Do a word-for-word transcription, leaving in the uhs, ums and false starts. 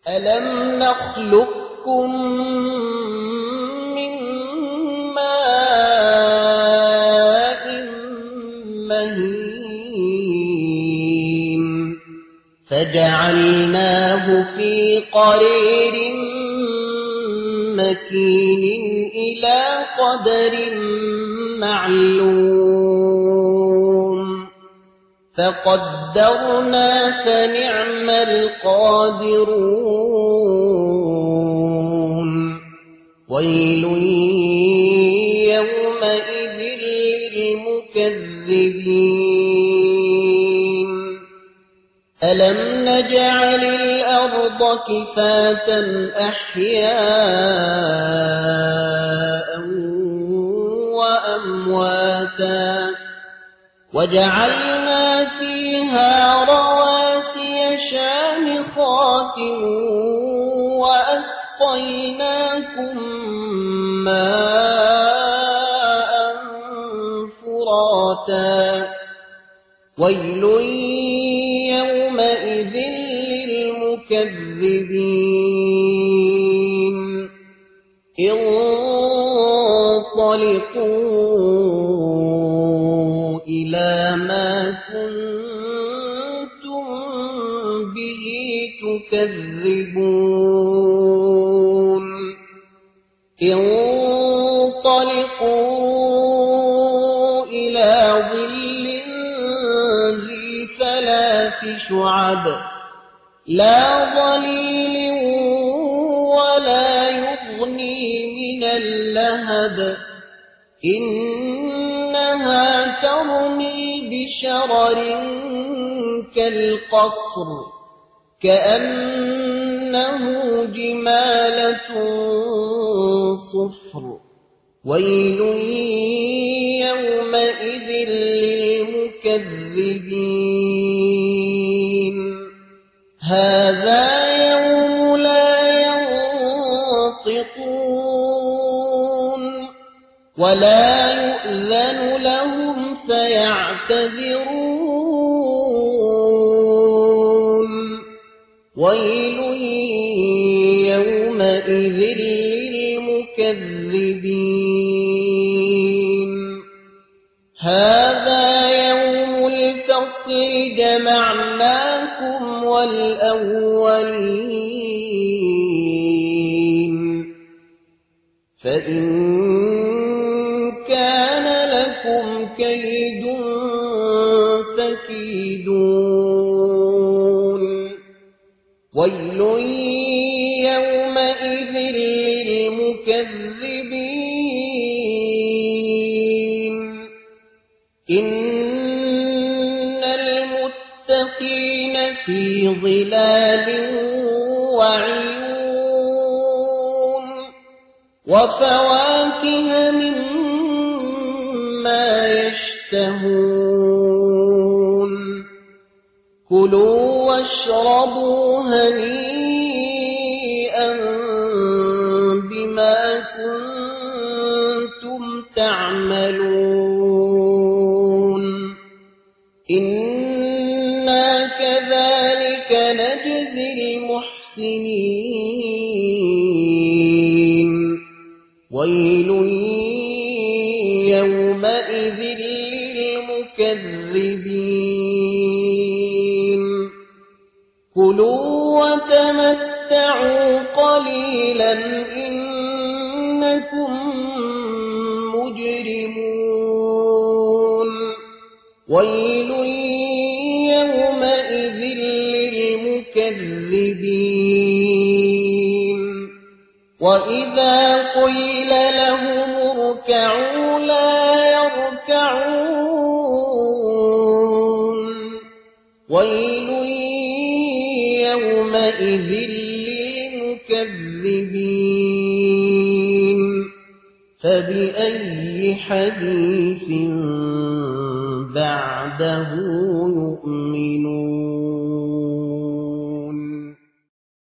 ألم نخلقكم من ماء مهين فجعلناه في قرير مكين إلى قدر معلوم فقدرنا فنعم القادرون ويل يومئذ للمكذبين ألم نجعل الأرض كفاتا أحياء وأمواتا وجعلنا فيها رواسي شامخات وأسقيناكم ماء فراتا ويل يومئذ للمكذبين انطلقوا إلى ما كنتم به تكذبون انطلقوا إلى ظل ذي ثلاث شعب لا ظليل ولا يغني من اللهب إنها ترمي بشرر كالقصر كأنه جمالة صفر ويل يومئذ للمكذبين هذا يوم لا ينطقون ولا يؤذن لهم فيعتذرون ويل يومئذ للمكذبين هذا يوم الفصل جمعناكم والأولين فإن كان لكم كيد فكيدون ويل يومئذ للمكذبين إن المتقين في ظلال وعيون وفواكه مما يشتهون كلوا واشربوا هنيئا بما كنتم تعملون إنا كذلك نجزي المحسنين ويل يومئذ للمكذبين كلوا وتمتعوا قليلا إنكم مجرمون ويل يومئذ للمكذبين وإذا قيل لهم اركعوا لا يركعون ويل يومئذ للمكذبين فبأي حديث بعده يؤمنون